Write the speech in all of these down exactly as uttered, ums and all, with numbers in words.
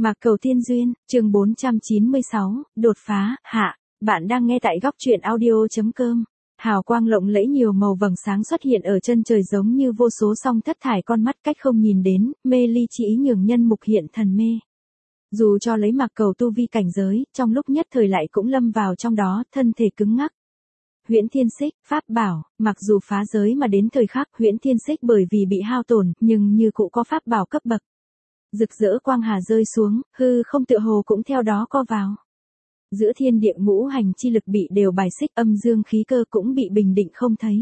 Mạc Cầu Tiên Duyên, chương bốn trăm chín mươi sáu, đột phá, hạ. Bạn đang nghe tại góc truyện audio chấm com. Hào quang lộng lẫy nhiều màu vầng sáng xuất hiện ở chân trời giống như vô số song thất thải con mắt cách không nhìn đến, mê ly chỉ nhường nhân mục hiện thần mê. Dù cho lấy Mạc Cầu tu vi cảnh giới, trong lúc nhất thời lại cũng lâm vào trong đó, thân thể cứng ngắc. Huyễn Thiên Xích, pháp bảo, mặc dù phá giới mà đến thời khắc Huyễn Thiên Xích bởi vì bị hao tổn, nhưng như cũ có pháp bảo cấp bậc. Rực rỡ quang hà rơi xuống, hư không tựa hồ cũng theo đó co vào. Giữa thiên địa ngũ hành chi lực bị đều bài xích, âm dương khí cơ cũng bị bình định không thấy.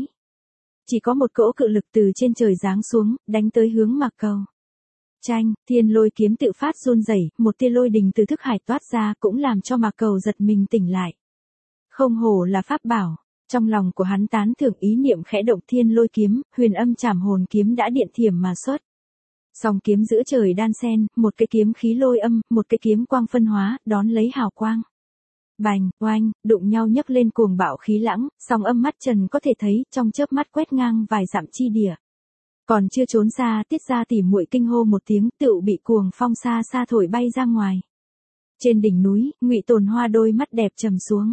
Chỉ có một cỗ cự lực từ trên trời giáng xuống, đánh tới hướng Mạc Cầu. Chanh, thiên lôi kiếm tự phát run rẩy, một tia lôi đình từ thức hải toát ra cũng làm cho Mạc Cầu giật mình tỉnh lại. Không hổ là pháp bảo, trong lòng của hắn tán thưởng, ý niệm khẽ động, thiên lôi kiếm, huyền âm trảm hồn kiếm đã điện thiểm mà xuất. Song kiếm giữa trời đan sen, một cái kiếm khí lôi âm, một cái kiếm quang phân hóa, đón lấy hào quang. Bành, oanh, đụng nhau nhấc lên cuồng bạo khí lãng, song âm mắt trần có thể thấy, trong chớp mắt quét ngang vài dặm chi địa. Còn chưa trốn ra, Tiết Gia tỉ muội kinh hô một tiếng, tựu bị cuồng phong xa xa thổi bay ra ngoài. Trên đỉnh núi, Ngụy Tồn Hoa đôi mắt đẹp trầm xuống.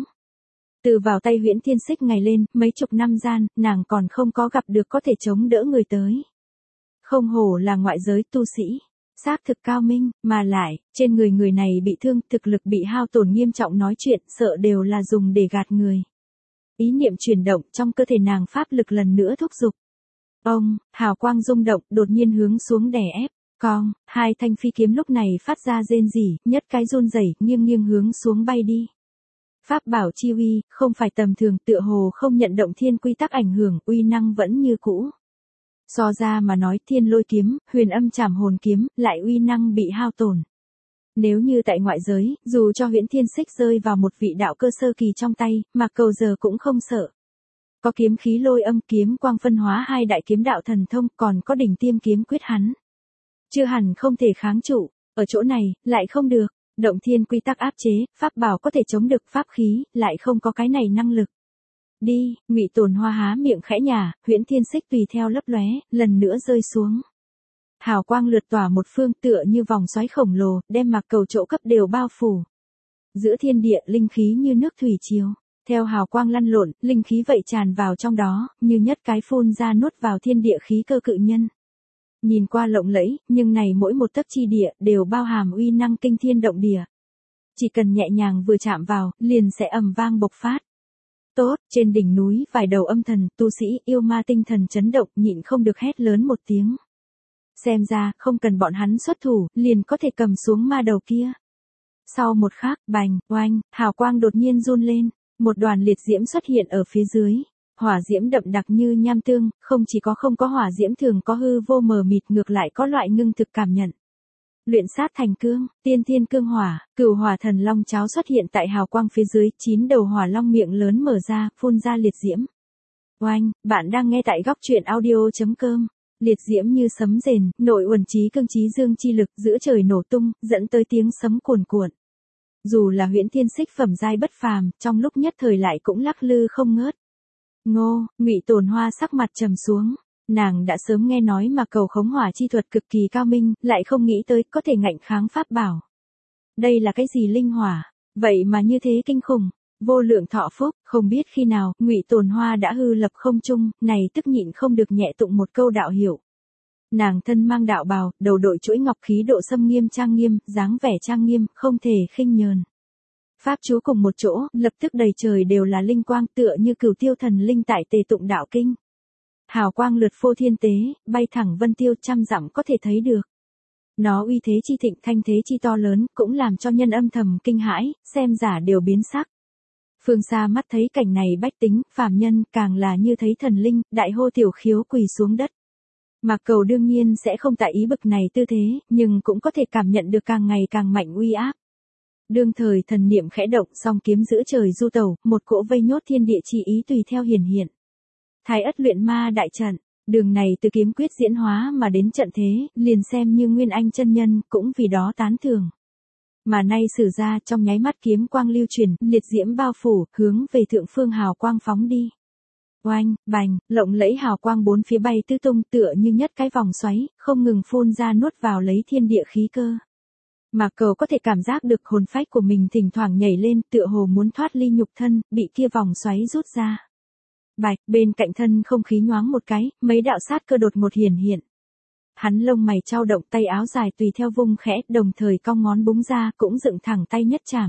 Từ vào tay Huyễn Thiên Xích ngày lên, mấy chục năm gian, nàng còn không có gặp được có thể chống đỡ người tới. Không hổ là ngoại giới tu sĩ, xác thực cao minh, mà lại, trên người người này bị thương, thực lực bị hao tổn nghiêm trọng, nói chuyện, sợ đều là dùng để gạt người. Ý niệm chuyển động, trong cơ thể nàng pháp lực lần nữa thúc giục. Ông, hào quang rung động, đột nhiên hướng xuống đè ép, cong, hai thanh phi kiếm lúc này phát ra rên rỉ, nhất cái run rẩy, nghiêng nghiêng hướng xuống bay đi. Pháp bảo chi uy, không phải tầm thường, tựa hồ không nhận động thiên quy tắc ảnh hưởng, uy năng vẫn như cũ. So ra mà nói, thiên lôi kiếm, huyền âm trảm hồn kiếm, lại uy năng bị hao tổn. Nếu như tại ngoại giới, dù cho Huyễn Thiên Xích rơi vào một vị đạo cơ sơ kỳ trong tay, Mạc Cầu giờ cũng không sợ. Có kiếm khí lôi âm, kiếm quang phân hóa, hai đại kiếm đạo thần thông, còn có đỉnh tiêm kiếm quyết hắn. Chưa hẳn không thể kháng trụ, ở chỗ này, lại không được, động thiên quy tắc áp chế, pháp bảo có thể chống được pháp khí, lại không có cái này năng lực. Đi, Ngụy Tồn Hoa há miệng khẽ nhả, Huyễn Thiên Xích tùy theo lấp lóe, lần nữa rơi xuống. Hào quang lượt tỏa một phương, tựa như vòng xoáy khổng lồ, đem Mạc Cầu chỗ cấp đều bao phủ. Giữa thiên địa, linh khí như nước thủy triều, theo hào quang lăn lộn, linh khí vậy tràn vào trong đó, như nhất cái phun ra nuốt vào thiên địa khí cơ cự nhân. Nhìn qua lộng lẫy, nhưng này mỗi một tấc chi địa đều bao hàm uy năng kinh thiên động địa. Chỉ cần nhẹ nhàng vừa chạm vào, liền sẽ ầm vang bộc phát. Tốt, trên đỉnh núi, vài đầu âm thần, tu sĩ, yêu ma tinh thần chấn động, nhịn không được hét lớn một tiếng. Xem ra, không cần bọn hắn xuất thủ, liền có thể cầm xuống ma đầu kia. Sau một khắc, bành, oanh, hào quang đột nhiên run lên, một đoàn liệt diễm xuất hiện ở phía dưới. Hỏa diễm đậm đặc như nham tương, không chỉ có không có hỏa diễm thường có hư vô mờ mịt, ngược lại có loại ngưng thực cảm nhận. Luyện sát thành cương, tiên thiên cương hỏa, cửu hỏa thần long cháo xuất hiện tại hào quang phía dưới, chín đầu hỏa long miệng lớn mở ra, phun ra liệt diễm. Oanh, bạn đang nghe tại góc truyện audio chấm com. Liệt diễm như sấm rền, nội uẩn trí cương trí dương chi lực giữa trời nổ tung, dẫn tới tiếng sấm cuồn cuộn. Dù là Huyễn Thiên Xích phẩm giai bất phàm, trong lúc nhất thời lại cũng lắc lư không ngớt. Ngô, Ngụy Tồn Hoa sắc mặt trầm xuống. Nàng đã sớm nghe nói mà cầu khống hỏa chi thuật cực kỳ cao minh, lại không nghĩ tới có thể ngạnh kháng pháp bảo. Đây là cái gì linh hỏa, vậy mà như thế kinh khủng, vô lượng thọ phúc, không biết khi nào, Ngụy Tồn Hoa đã hư lập không trung, này tức nhịn không được nhẹ tụng một câu đạo hiệu. Nàng thân mang đạo bào, đầu đội chuỗi ngọc, khí độ xâm nghiêm trang nghiêm, dáng vẻ trang nghiêm, không thể khinh nhờn. Pháp chú cùng một chỗ, lập tức đầy trời đều là linh quang, tựa như cửu tiêu thần linh tại tề tụng đạo kinh. Hào quang lượt phô thiên tế, bay thẳng vân tiêu, trăm dặm có thể thấy được. Nó uy thế chi thịnh, thanh thế chi to lớn, cũng làm cho nhân âm thầm kinh hãi, xem giả đều biến sắc. Phương xa mắt thấy cảnh này, bách tính, phàm nhân, càng là như thấy thần linh, đại hô tiểu khiếu quỳ xuống đất. Mạc Cầu đương nhiên sẽ không tại ý bực này tư thế, nhưng cũng có thể cảm nhận được càng ngày càng mạnh uy áp. Đương thời thần niệm khẽ động, song kiếm giữa trời du tẩu, một cỗ vây nhốt thiên địa chi ý tùy theo hiển hiện. Thái ất luyện ma đại trận, đường này từ kiếm quyết diễn hóa mà đến trận thế, liền xem như Nguyên Anh chân nhân, cũng vì đó tán thưởng. Mà nay sử ra, trong nháy mắt kiếm quang lưu truyền, liệt diễm bao phủ, hướng về thượng phương hào quang phóng đi. Oanh, bành, lộng lẫy hào quang bốn phía bay tứ tung, tựa như nhất cái vòng xoáy, không ngừng phun ra nuốt vào lấy thiên địa khí cơ. Mạc Cầu có thể cảm giác được hồn phách của mình thỉnh thoảng nhảy lên, tựa hồ muốn thoát ly nhục thân, bị kia vòng xoáy rút ra. Bạch, bên cạnh thân không khí nhoáng một cái, mấy đạo sát cơ đột một hiển hiện. Hắn lông mày chau động, tay áo dài tùy theo vung khẽ, đồng thời cong ngón búng ra, cũng dựng thẳng tay nhất chảm.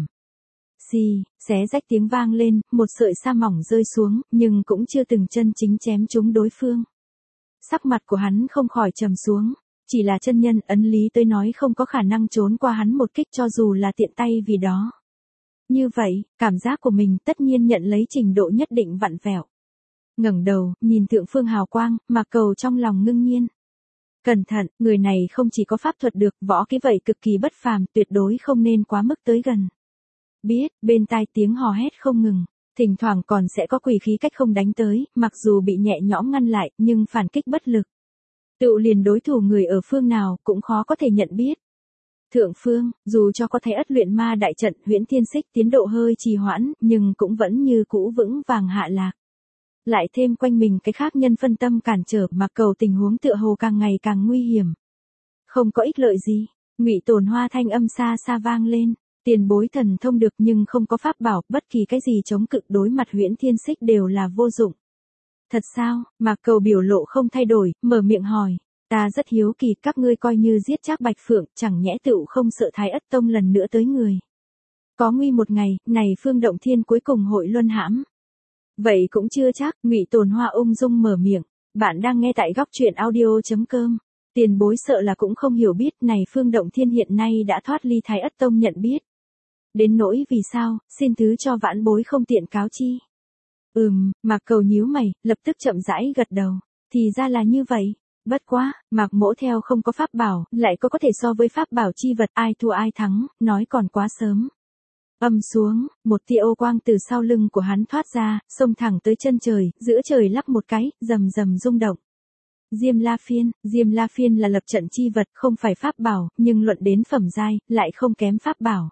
Xì, xé rách tiếng vang lên, một sợi sa mỏng rơi xuống, nhưng cũng chưa từng chân chính chém trúng đối phương. Sắc mặt của hắn không khỏi trầm xuống, chỉ là chân nhân ấn lý tới nói không có khả năng trốn qua hắn một kích cho dù là tiện tay vì đó. Như vậy, cảm giác của mình tất nhiên nhận lấy trình độ nhất định vặn vẹo. Ngẩng đầu, nhìn thượng phương hào quang, Mạc Cầu trong lòng ngưng nhiên. Cẩn thận, người này không chỉ có pháp thuật được, võ kỹ vậy cực kỳ bất phàm, tuyệt đối không nên quá mức tới gần. Biết, bên tai tiếng hò hét không ngừng, thỉnh thoảng còn sẽ có quỷ khí cách không đánh tới, mặc dù bị nhẹ nhõm ngăn lại, nhưng phản kích bất lực. Tựu liền đối thủ người ở phương nào cũng khó có thể nhận biết. Thượng phương, dù cho có thấy ất luyện ma đại trận, Huyễn Thiên Xích tiến độ hơi trì hoãn, nhưng cũng vẫn như cũ vững vàng hạ lạc. Lại thêm quanh mình cái khác nhân phân tâm cản trở, Mạc Cầu tình huống tựa hồ càng ngày càng nguy hiểm. Không có ích lợi gì, Ngụy Tồn Hoa thanh âm xa xa vang lên, tiền bối thần thông được nhưng không có pháp bảo, bất kỳ cái gì chống cự đối mặt Huyễn Thiên Xích đều là vô dụng. Thật sao? Mạc Cầu biểu lộ không thay đổi, mở miệng hỏi, ta rất hiếu kỳ, các ngươi coi như giết Trác Bạch Phượng, chẳng nhẽ tựu không sợ Thái Ất Tông lần nữa tới người. Có nguy một ngày, này Phương Động Thiên cuối cùng hội luân hãm. Vậy cũng chưa chắc, Ngụy Tồn Hoa ung dung mở miệng, bạn đang nghe tại góc truyện audio chấm com. Tiền bối sợ là cũng không hiểu biết, này Phương Động Thiên hiện nay đã thoát ly Thái Ất Tông nhận biết. Đến nỗi vì sao, xin thứ cho vãn bối không tiện cáo chi. Ừm, Mạc Cầu nhíu mày, lập tức chậm rãi gật đầu, thì ra là như vậy. Bất quá, Mạc Mỗ theo không có pháp bảo, lại có có thể so với pháp bảo chi vật, ai thua ai thắng, nói còn quá sớm. Âm xuống, một tia ô quang từ sau lưng của hắn thoát ra, xông thẳng tới chân trời, giữa trời lắp một cái, rầm rầm rung động. Diêm La Phiên, Diêm La Phiên là lập trận chi vật, không phải pháp bảo, nhưng luận đến phẩm giai, lại không kém pháp bảo.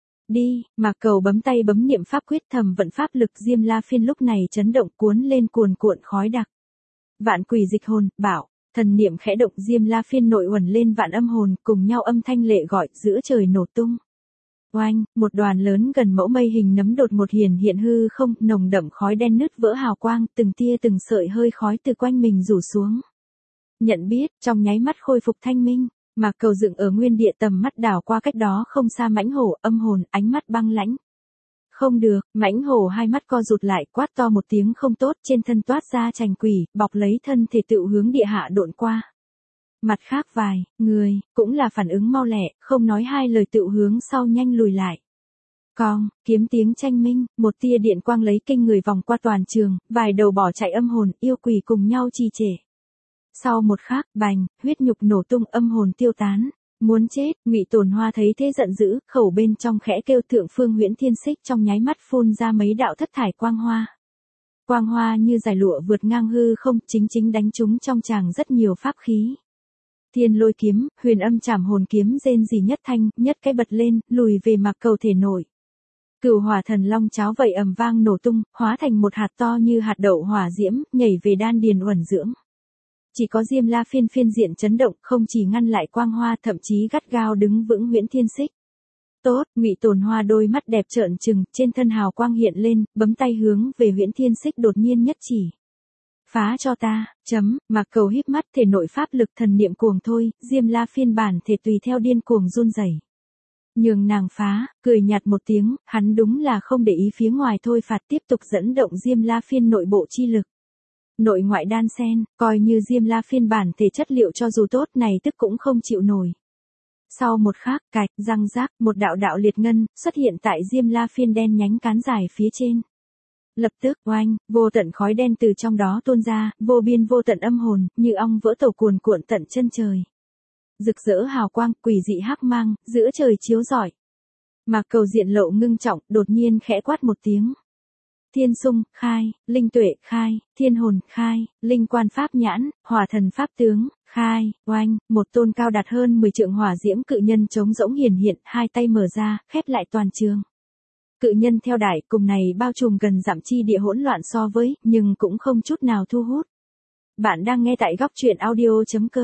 Đi, Mạc Cầu bấm tay bấm niệm pháp quyết, thầm vận pháp lực, Diêm La Phiên lúc này chấn động cuốn lên cuồn cuộn khói đặc. Vạn quỷ dịch hồn, bảo, thần niệm khẽ động, Diêm La Phiên nội uẩn lên vạn âm hồn, cùng nhau âm thanh lệ gọi, giữa trời nổ tung. Oanh, một đoàn lớn gần mẫu mây hình nấm đột một hiển hiện hư không, nồng đậm khói đen nứt vỡ hào quang, từng tia từng sợi hơi khói từ quanh mình rủ xuống. Nhận biết, trong nháy mắt khôi phục thanh minh, Mạc Cầu dựng ở nguyên địa, tầm mắt đảo qua cách đó không xa mãnh hổ, âm hồn, ánh mắt băng lãnh. Không được, mãnh hổ hai mắt co rụt lại, quát to một tiếng không tốt, trên thân toát ra trành quỷ, bọc lấy thân thể tựu hướng địa hạ độn qua. Mặt khác vài người cũng là phản ứng mau lẹ, không nói hai lời tựu hướng sau nhanh lùi lại. Cong, kiếm tiếng tranh minh, một tia điện quang lấy kinh người vòng qua toàn trường, vài đầu bỏ chạy âm hồn, yêu quỷ cùng nhau trì trệ. Sau một khắc, bành, huyết nhục nổ tung, âm hồn tiêu tán. Muốn chết, Ngụy Tồn Hoa thấy thế giận dữ, khẩu bên trong khẽ kêu, thượng phương Huyễn Thiên Xích trong nháy mắt phun ra mấy đạo thất thải quang hoa. Quang hoa như dải lụa vượt ngang hư không, chính chính đánh trúng trong tràng rất nhiều pháp khí. Thiên Lôi kiếm, Huyền Âm Trảm Hồn kiếm rên rỉ nhất thanh, nhất cái bật lên, lùi về Mạc Cầu thể nội. Cửu Hỏa Thần Long cháo vậy ầm vang nổ tung, hóa thành một hạt to như hạt đậu hỏa diễm, nhảy về đan điền uẩn dưỡng. Chỉ có Diêm La Phiên phiên diện chấn động, không chỉ ngăn lại quang hoa, thậm chí gắt gao đứng vững Huyễn Thiên Xích. Tốt, Ngụy Tồn Hoa đôi mắt đẹp trợn trừng, trên thân hào quang hiện lên, bấm tay hướng về Huyễn Thiên Xích đột nhiên nhất chỉ. Phá cho ta, chấm, Mạc Cầu híp mắt, thể nội pháp lực thần niệm cuồng thôi, Diêm La Phiên bản thể tùy theo điên cuồng run rẩy. Nhường nàng phá, cười nhạt một tiếng, hắn đúng là không để ý phía ngoài thôi phạt, tiếp tục dẫn động Diêm La Phiên nội bộ chi lực. Nội ngoại đan xen, coi như Diêm La Phiên bản thể chất liệu cho dù tốt này tức cũng không chịu nổi. Sau một khắc, cạch, răng rác, một đạo đạo liệt ngân xuất hiện tại Diêm La Phiên đen nhánh cán dài phía trên. Lập tức, oanh, vô tận khói đen từ trong đó tuôn ra, vô biên vô tận âm hồn, như ong vỡ tổ cuồn cuộn tận chân trời. Rực rỡ hào quang, quỷ dị hắc mang, giữa trời chiếu rọi. Mạc Cầu diện lộ ngưng trọng, đột nhiên khẽ quát một tiếng. Thiên sung, khai, linh tuệ, khai, thiên hồn, khai, linh quan pháp nhãn, hỏa thần pháp tướng, khai, oanh, một tôn cao đạt hơn mười trượng hỏa diễm cự nhân trống rỗng hiển hiện, hai tay mở ra, khép lại toàn trường. Cự nhân theo đại, cùng này bao trùm gần dặm chi địa hỗn loạn so với, nhưng cũng không chút nào thu hút. Bạn đang nghe tại góc truyện audio chấm com.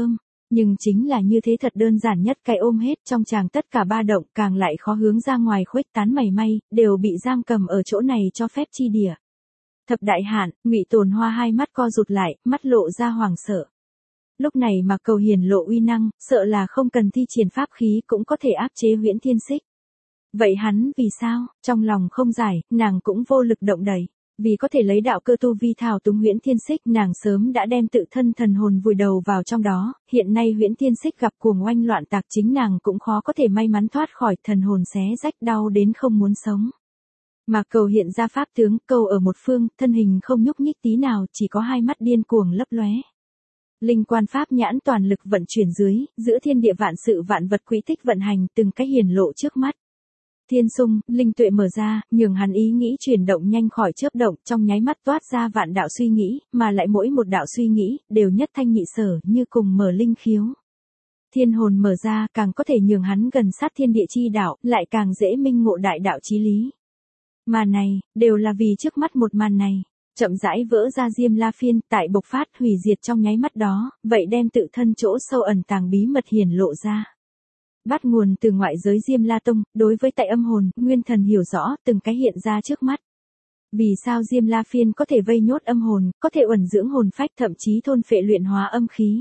Nhưng chính là như thế thật đơn giản nhất cái ôm hết trong chàng tất cả ba động càng lại khó hướng ra ngoài khuếch tán mảy may, đều bị giam cầm ở chỗ này cho phép chi địa. Thập đại hạn, Ngụy Tồn Hoa hai mắt co rụt lại, mắt lộ ra hoảng sợ. Lúc này mà cầu hiển lộ uy năng, sợ là không cần thi triển pháp khí cũng có thể áp chế Huyễn Thiên Xích. Vậy hắn vì sao? Trong lòng không giải, nàng cũng vô lực động đẩy. Vì có thể lấy đạo cơ tu vi thao túng Huyễn Thiên Xích, nàng sớm đã đem tự thân thần hồn vùi đầu vào trong đó, hiện nay Huyễn Thiên Xích gặp cuồng oanh loạn tạc chính nàng cũng khó có thể may mắn thoát khỏi thần hồn xé rách đau đến không muốn sống. Mà cầu hiện ra pháp tướng, cầu ở một phương, thân hình không nhúc nhích tí nào, chỉ có hai mắt điên cuồng lấp lóe. Linh quan pháp nhãn toàn lực vận chuyển dưới, giữa thiên địa vạn sự vạn vật quỹ tích vận hành, từng cái hiển lộ trước mắt. Thiên xung, linh tuệ mở ra, nhường hắn ý nghĩ chuyển động nhanh khỏi chớp động, trong nháy mắt toát ra vạn đạo suy nghĩ, mà lại mỗi một đạo suy nghĩ, đều nhất thanh nhị sở, như cùng mở linh khiếu. Thiên hồn mở ra, càng có thể nhường hắn gần sát thiên địa chi đạo, lại càng dễ minh ngộ đại đạo chí lý. Mà này, đều là vì trước mắt một màn này, chậm rãi vỡ ra Diêm La Phiên, tại bộc phát hủy diệt trong nháy mắt đó, vậy đem tự thân chỗ sâu ẩn tàng bí mật hiển lộ ra. Bắt nguồn từ ngoại giới Diêm La Tông, đối với tại âm hồn, nguyên thần hiểu rõ, từng cái hiện ra trước mắt. Vì sao Diêm La Phiên có thể vây nhốt âm hồn, có thể uẩn dưỡng hồn phách, thậm chí thôn phệ luyện hóa âm khí.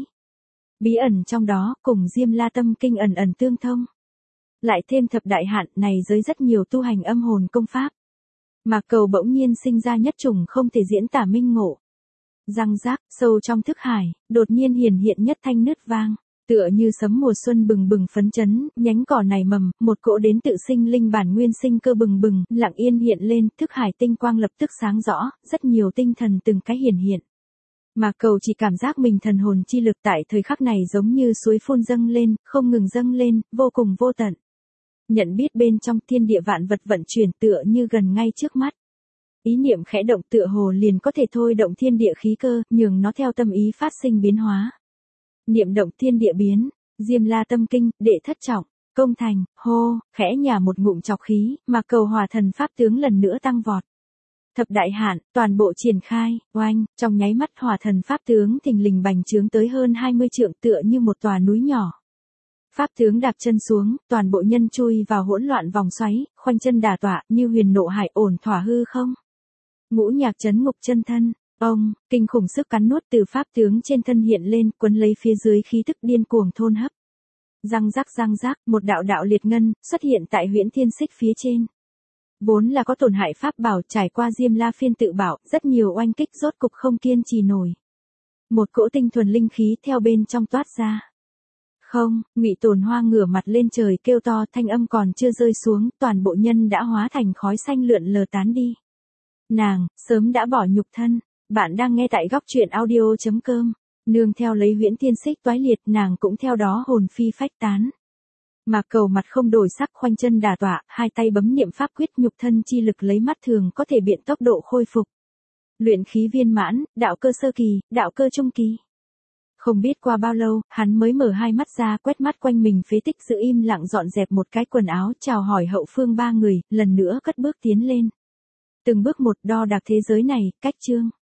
Bí ẩn trong đó, cùng Diêm La Tâm kinh ẩn ẩn tương thông. Lại thêm thập đại hạn này giới rất nhiều tu hành âm hồn công pháp. Mà cầu bỗng nhiên sinh ra nhất trùng không thể diễn tả minh ngộ. Răng rác, sâu trong thức hải, đột nhiên hiển hiện nhất thanh nứt vang. Tựa như sấm mùa xuân bừng bừng phấn chấn, nhánh cỏ nảy mầm, một cỗ đến tự sinh linh bản nguyên sinh cơ bừng bừng, lặng yên hiện lên, thức hải tinh quang lập tức sáng rõ, rất nhiều tinh thần từng cái hiển hiện. Mà cầu chỉ cảm giác mình thần hồn chi lực tại thời khắc này giống như suối phun dâng lên, không ngừng dâng lên, vô cùng vô tận. Nhận biết bên trong thiên địa vạn vật vận chuyển tựa như gần ngay trước mắt. Ý niệm khẽ động tựa hồ liền có thể thôi động thiên địa khí cơ, nhường nó theo tâm ý phát sinh biến hóa. Niệm động thiên địa biến, Diêm La Tâm kinh, đệ thất trọng, công thành, hô, khẽ nhả một ngụm chọc khí, mà cầu hòa thần pháp tướng lần nữa tăng vọt. Thập đại hạn, toàn bộ triển khai, oanh, trong nháy mắt hòa thần pháp tướng thình lình bành trướng tới hơn hai mươi trượng tựa như một tòa núi nhỏ. Pháp tướng đạp chân xuống, toàn bộ nhân chui vào hỗn loạn vòng xoáy, khoanh chân đà tọa, như huyền nộ hải ổn thỏa hư không. Ngũ nhạc chấn ngục chân thân, ông, kinh khủng sức cắn nuốt từ pháp tướng trên thân hiện lên, quấn lấy phía dưới khí tức điên cuồng thôn hấp. Răng rắc răng rắc, một đạo đạo liệt ngân, xuất hiện tại Huyễn Thiên Xích phía trên. Vốn là có tổn hại pháp bảo trải qua Diêm La Phiên tự bảo, rất nhiều oanh kích rốt cục không kiên trì nổi. Một cỗ tinh thuần linh khí theo bên trong toát ra. Không, Ngụy Tồn Hoa ngửa mặt lên trời kêu to, thanh âm còn chưa rơi xuống, toàn bộ nhân đã hóa thành khói xanh lượn lờ tán đi. Nàng, sớm đã bỏ nhục thân, bạn đang nghe tại góc truyện audio chấm com, nương theo lấy Huyễn Thiên Xích toái liệt, nàng cũng theo đó hồn phi phách tán. Mà cầu mặt không đổi sắc khoanh chân đà tọa, hai tay bấm niệm pháp quyết nhục thân chi lực lấy mắt thường có thể biện tốc độ khôi phục. Luyện khí viên mãn, đạo cơ sơ kỳ, đạo cơ trung kỳ. Không biết qua bao lâu, hắn mới mở hai mắt ra quét mắt quanh mình phế tích giữ im lặng dọn dẹp một cái quần áo chào hỏi hậu phương ba người, lần nữa cất bước tiến lên. Từng bước một đo đạc thế giới này, cách chương.